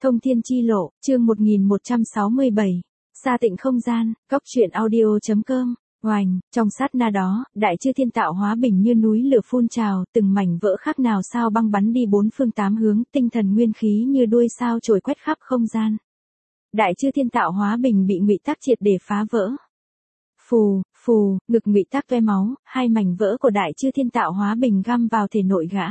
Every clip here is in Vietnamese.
Thông thiên chi lộ, chương 1167. Sa tịnh không gian, góc truyện audio.com. Oành, trong sát na đó, đại chư thiên tạo hóa bình như núi lửa phun trào, từng mảnh vỡ khác nào sao băng bắn đi bốn phương tám hướng, tinh thần nguyên khí như đuôi sao trồi quét khắp không gian. Đại chư thiên tạo hóa bình bị ngụy tác triệt để phá vỡ. Phù, phù, ngực ngụy tác toe máu, hai mảnh vỡ của đại chư thiên tạo hóa bình găm vào thể nội gã.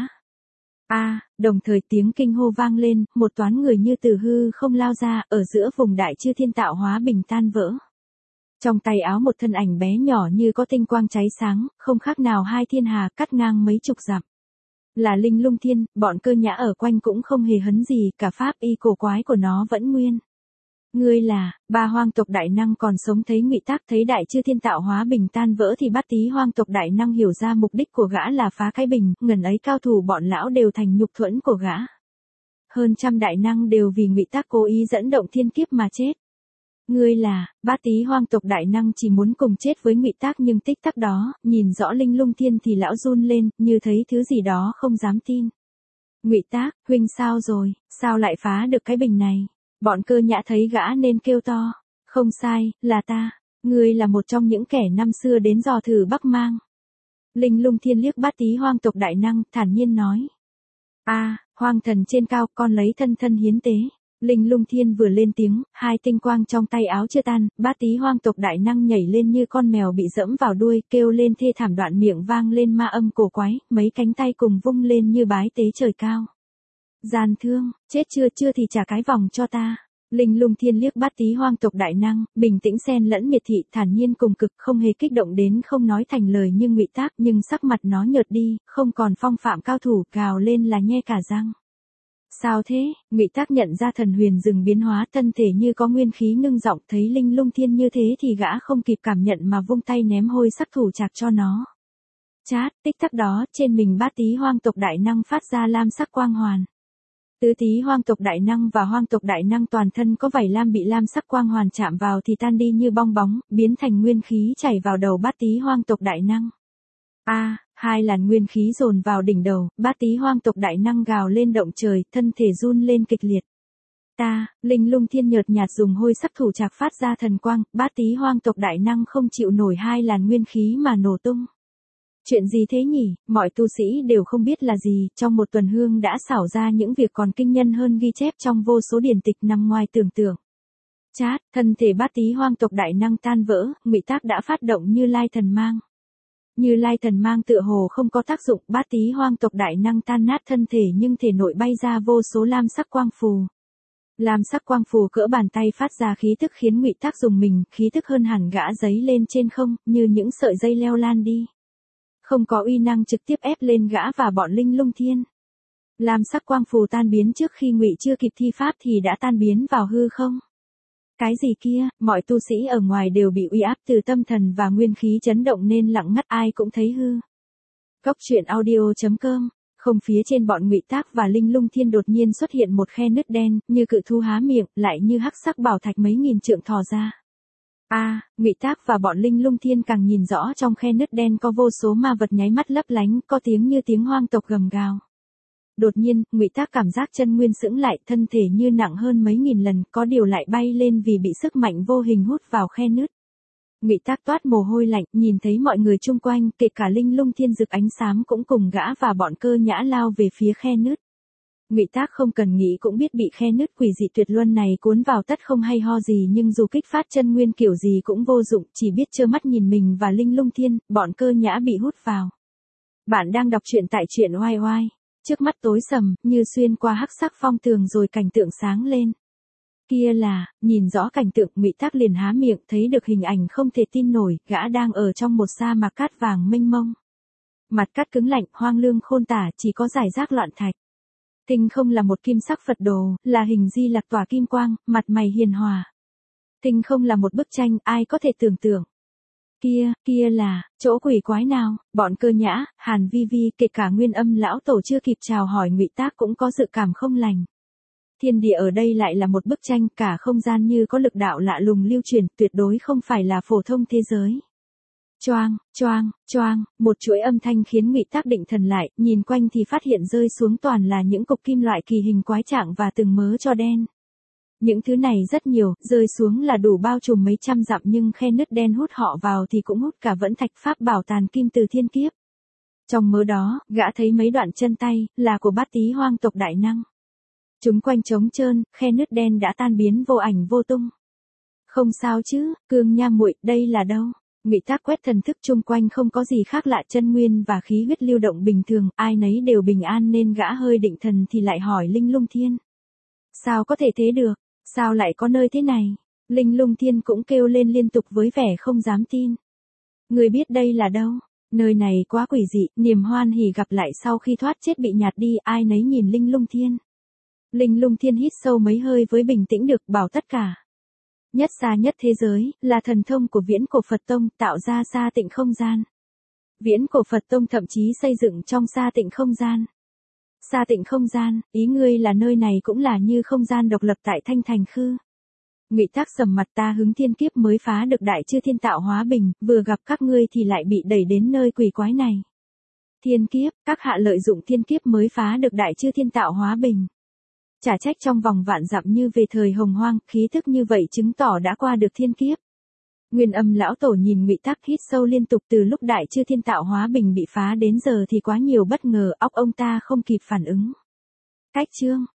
Đồng thời tiếng kinh hô vang lên, một toán người như từ hư không lao ra, ở giữa vùng đại chư thiên tạo hóa bình tan vỡ. Trong tay áo một thân ảnh bé nhỏ như có tinh quang cháy sáng, không khác nào hai thiên hà cắt ngang mấy chục dặm. Là Linh Lung Thiên, bọn Cơ Nhã ở quanh cũng không hề hấn gì, cả pháp y cổ quái của nó vẫn nguyên. Ngươi là, ba hoang tộc đại năng còn sống thấy ngụy tác thấy đại chư thiên tạo hóa bình tan vỡ thì Bát Tý hoang tộc đại năng hiểu ra mục đích của gã là phá cái bình, ngần ấy cao thủ bọn lão đều thành nhục thuẫn của gã. Hơn trăm đại năng đều vì ngụy tác cố ý dẫn động thiên kiếp mà chết. Ngươi là, Bát Tý hoang tộc đại năng chỉ muốn cùng chết với ngụy tác nhưng tích tắc đó, nhìn rõ Linh Lung Thiên thì lão run lên, như thấy thứ gì đó không dám tin. Ngụy tác, huynh sao rồi, sao lại phá được cái bình này? Bọn Cơ Nhã thấy gã nên kêu to. Không sai, là ta. Ngươi là một trong những kẻ năm xưa đến dò thử Bắc Mang. Linh Lung Thiên liếc Bát Tý hoang tộc đại năng, thản nhiên nói. Hoang thần trên cao, con lấy thân thân hiến tế. Linh Lung Thiên vừa lên tiếng, hai tinh quang trong tay áo chưa tan, Bát Tý hoang tộc đại năng nhảy lên như con mèo bị dẫm vào đuôi, kêu lên thê thảm, đoạn miệng vang lên ma âm cổ quái, mấy cánh tay cùng vung lên như bái tế trời cao. Gian thương, chết chưa thì trả cái vòng cho ta. Linh Lung Thiên liếc Bát Tý hoang tộc đại năng, bình tĩnh xen lẫn miệt thị, thản nhiên cùng cực, không hề kích động đến không nói thành lời như ngụy tác, nhưng sắc mặt nó nhợt đi, không còn phong phạm cao thủ, gào lên là nhe cả răng. Sao thế? Ngụy tác nhận ra thần huyền rừng biến hóa, thân thể như có nguyên khí ngưng giọng, thấy Linh Lung Thiên như thế thì gã không kịp cảm nhận mà vung tay ném hôi sắc thủ trạc cho nó. Chát, tích tắc đó, trên mình Bát Tý hoang tộc đại năng phát ra lam sắc quang hoàn. Tứ Tý hoang tộc đại năng và hoang tộc đại năng toàn thân có vảy lam bị lam sắc quang hoàn chạm vào thì tan đi như bong bóng, biến thành nguyên khí chảy vào đầu Bát Tý hoang tộc đại năng. Hai làn nguyên khí dồn vào đỉnh đầu, Bát Tý hoang tộc đại năng gào lên động trời, thân thể run lên kịch liệt. Linh Lung Thiên nhợt nhạt dùng hôi sắc thủ trạc phát ra thần quang, Bát Tý hoang tộc đại năng không chịu nổi hai làn nguyên khí mà nổ tung. Chuyện gì thế nhỉ, mọi tu sĩ đều không biết là gì, trong một tuần hương đã xảo ra những việc còn kinh nhân hơn ghi chép trong vô số điển tịch nằm ngoài tưởng tượng. Chát, thân thể Bát Tý hoang tộc đại năng tan vỡ, ngụy tác đã phát động Như Lai thần mang. Như Lai thần mang tựa hồ không có tác dụng, Bát Tý hoang tộc đại năng tan nát thân thể nhưng thể nội bay ra vô số lam sắc quang phù. Lam sắc quang phù cỡ bàn tay phát ra khí tức khiến ngụy tác dùng mình, khí tức hơn hẳn gã giấy lên trên không, như những sợi dây leo lan đi. Không có uy năng trực tiếp ép lên gã và bọn Linh Lung Thiên. Lam sắc quang phù tan biến trước khi ngụy chưa kịp thi pháp thì đã tan biến vào hư không. Cái gì kia, mọi tu sĩ ở ngoài đều bị uy áp từ tâm thần và nguyên khí chấn động nên lặng ngắt, ai cũng thấy hư. Góc truyện audio.com. Không, phía trên bọn ngụy tác và Linh Lung Thiên đột nhiên xuất hiện một khe nứt đen, như cự thú há miệng, lại như hắc sắc bảo thạch mấy nghìn trượng thò ra. Ngụy tác và bọn Linh Lung Thiên càng nhìn rõ trong khe nứt đen có vô số ma vật nháy mắt lấp lánh, có tiếng như tiếng hoang tộc gầm gào. Đột nhiên, ngụy tác cảm giác chân nguyên sững lại, thân thể như nặng hơn mấy nghìn lần, có điều lại bay lên vì bị sức mạnh vô hình hút vào khe nứt. Ngụy tác toát mồ hôi lạnh, nhìn thấy mọi người chung quanh, kể cả Linh Lung Thiên rực ánh xám cũng cùng gã và bọn Cơ Nhã lao về phía khe nứt. Ngụy tác không cần nghĩ cũng biết bị khe nứt quỷ dị tuyệt luân này cuốn vào tất không hay ho gì, nhưng dù kích phát chân nguyên kiểu gì cũng vô dụng, chỉ biết trơ mắt nhìn mình và Linh Lung Thiên, bọn Cơ Nhã bị hút vào. Bạn đang đọc truyện tại truyện oai oai. Trước mắt tối sầm, như xuyên qua hắc sắc phong tường rồi cảnh tượng sáng lên. Kia là, nhìn rõ cảnh tượng, ngụy tác liền há miệng, thấy được hình ảnh không thể tin nổi, gã đang ở trong một sa mạc cát vàng mênh mông. Mặt cát cứng lạnh, hoang lương khôn tả, chỉ có rải rác loạn thạch. Tinh không là một kim sắc Phật đồ, là hình Di Lặc tỏa kim quang, mặt mày hiền hòa. Tinh không là một bức tranh, ai có thể tưởng tượng. Kia là, chỗ quỷ quái nào? Bọn Cơ Nhã, Hàn Vi Vi, kể cả Nguyên Âm lão tổ chưa kịp chào hỏi ngụy tác cũng có dự cảm không lành. Thiên địa ở đây lại là một bức tranh, cả không gian như có lực đạo lạ lùng lưu truyền, tuyệt đối không phải là phổ thông thế giới. Choang, choang, choang, một chuỗi âm thanh khiến ngụy tác định thần lại, nhìn quanh thì phát hiện rơi xuống toàn là những cục kim loại kỳ hình quái trạng và từng mớ tro đen. Những thứ này rất nhiều, rơi xuống là đủ bao trùm mấy trăm dặm nhưng khe nứt đen hút họ vào thì cũng hút cả vẫn thạch pháp bảo tàn kim từ thiên kiếp. Trong mớ đó, gã thấy mấy đoạn chân tay, là của bát tí hoang tộc đại năng. Chúng quanh trống trơn, khe nứt đen đã tan biến vô ảnh vô tung. Không sao chứ, Cương Nha muội, đây là đâu? Ngụy Tác quét thần thức chung quanh không có gì khác lạ, chân nguyên và khí huyết lưu động bình thường, ai nấy đều bình an nên gã hơi định thần thì lại hỏi Linh Lung Thiên. Sao có thể thế được? Sao lại có nơi thế này? Linh Lung Thiên cũng kêu lên liên tục với vẻ không dám tin. Người biết đây là đâu? Nơi này quá quỷ dị, niềm hoan hỉ gặp lại sau khi thoát chết bị nhạt đi, ai nấy nhìn Linh Lung Thiên. Linh Lung Thiên hít sâu mấy hơi với bình tĩnh được bảo tất cả. Nhất xa nhất thế giới, là thần thông của Viễn Cổ Phật Tông tạo ra Sa Tịnh không gian. Viễn Cổ Phật Tông thậm chí xây dựng trong Sa Tịnh không gian. Sa Tịnh không gian, ý ngươi là nơi này cũng là như không gian độc lập tại Thanh Thành Khư. Ngụy Tác sầm mặt, ta hứng thiên kiếp mới phá được đại chư thiên tạo hóa bình, vừa gặp các ngươi thì lại bị đẩy đến nơi quỷ quái này. Thiên kiếp, các hạ lợi dụng thiên kiếp mới phá được đại chư thiên tạo hóa bình. Chả trách trong vòng vạn dặm như về thời hồng hoang, khí thức như vậy chứng tỏ đã qua được thiên kiếp. Nguyên Âm lão tổ nhìn Ngụy Tác hít sâu liên tục, từ lúc đại chư thiên tạo hóa bình bị phá đến giờ thì quá nhiều bất ngờ, óc ông ta không kịp phản ứng. Cách chương